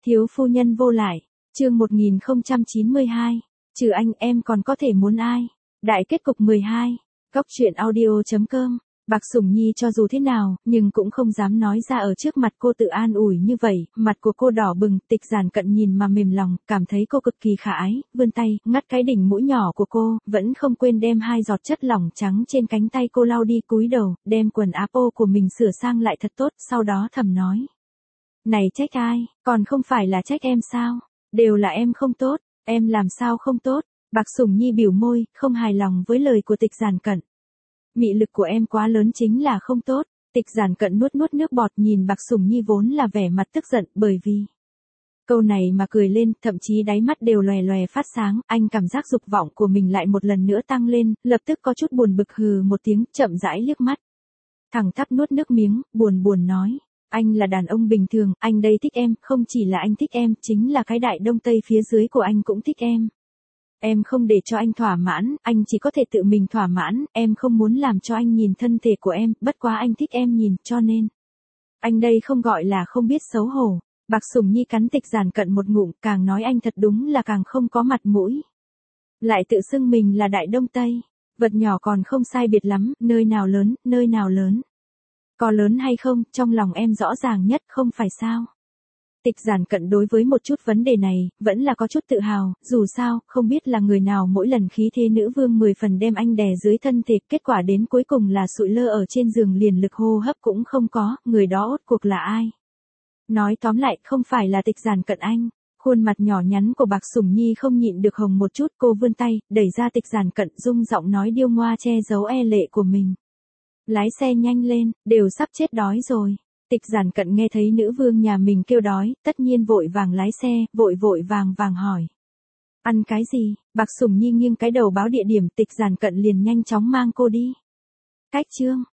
Thiếu phu nhân vô lại, chương 1092, trừ anh em còn có thể muốn ai? Đại kết cục 12, Góc truyện audio.com. Bạc Sủng Nhi cho dù thế nào, nhưng cũng không dám nói ra ở trước mặt cô tự an ủi như vậy, mặt của cô đỏ bừng, Tịch Giản Cận nhìn mà mềm lòng, cảm thấy cô cực kỳ khả ái, vươn tay, ngắt cái đỉnh mũi nhỏ của cô, vẫn không quên đem 2 giọt chất lỏng trắng trên cánh tay cô lau đi, cúi đầu, đem quần áo ô của mình sửa sang lại thật tốt, sau đó thầm nói. Này trách ai, còn không phải là trách em sao? Đều là em không tốt, em làm sao không tốt? Bạc Sủng Nhi bĩu môi, không hài lòng với lời của Tịch Giản Cận. Mị lực của em quá lớn chính là không tốt. Tịch Giản Cận nuốt nước bọt nhìn Bạc Sủng Nhi vốn là vẻ mặt tức giận bởi vì câu này mà cười lên, thậm chí đáy mắt đều lòe lòe phát sáng, anh cảm giác dục vọng của mình lại một lần nữa tăng lên, lập tức có chút buồn bực hừ một tiếng, chậm rãi liếc mắt. Thẳng thắp nuốt nước miếng, buồn nói, anh là đàn ông bình thường, anh đây thích em, không chỉ là anh thích em, chính là cái đại đông tây phía dưới của anh cũng thích em. Em không để cho anh thỏa mãn, anh chỉ có thể tự mình thỏa mãn, em không muốn làm cho anh nhìn thân thể của em, bất quá anh thích em nhìn, cho nên. Anh đây không gọi là không biết xấu hổ. Bạc Sủng Nhi cắn Tịch Giản Cận một ngụm, càng nói anh thật đúng là càng không có mặt mũi. Lại tự xưng mình là đại đông tây, vật nhỏ còn không sai biệt lắm, nơi nào lớn. Có lớn hay không, trong lòng em rõ ràng nhất, không phải sao? Tịch Giản Cận đối với một chút vấn đề này, vẫn là có chút tự hào, dù sao, không biết là người nào mỗi lần khí thế nữ vương 10 phần đem anh đè dưới thân thể, kết quả đến cuối cùng là sụi lơ ở trên giường liền lực hô hấp cũng không có, người đó rốt cuộc là ai? Nói tóm lại, không phải là Tịch Giản Cận anh. Khuôn mặt nhỏ nhắn của Bạc Sủng Nhi không nhịn được hồng một chút, cô vươn tay, đẩy ra Tịch Giản Cận, rung giọng nói điêu ngoa che giấu e lệ của mình. Lái xe nhanh lên, đều sắp chết đói rồi. Tịch Giản Cận nghe thấy nữ vương nhà mình kêu đói, tất nhiên vội vàng lái xe, vội vàng hỏi. Ăn cái gì? Bạc Sủng Nhi nghiêng cái đầu báo địa điểm, Tịch Giản Cận liền nhanh chóng mang cô đi. Cách chương,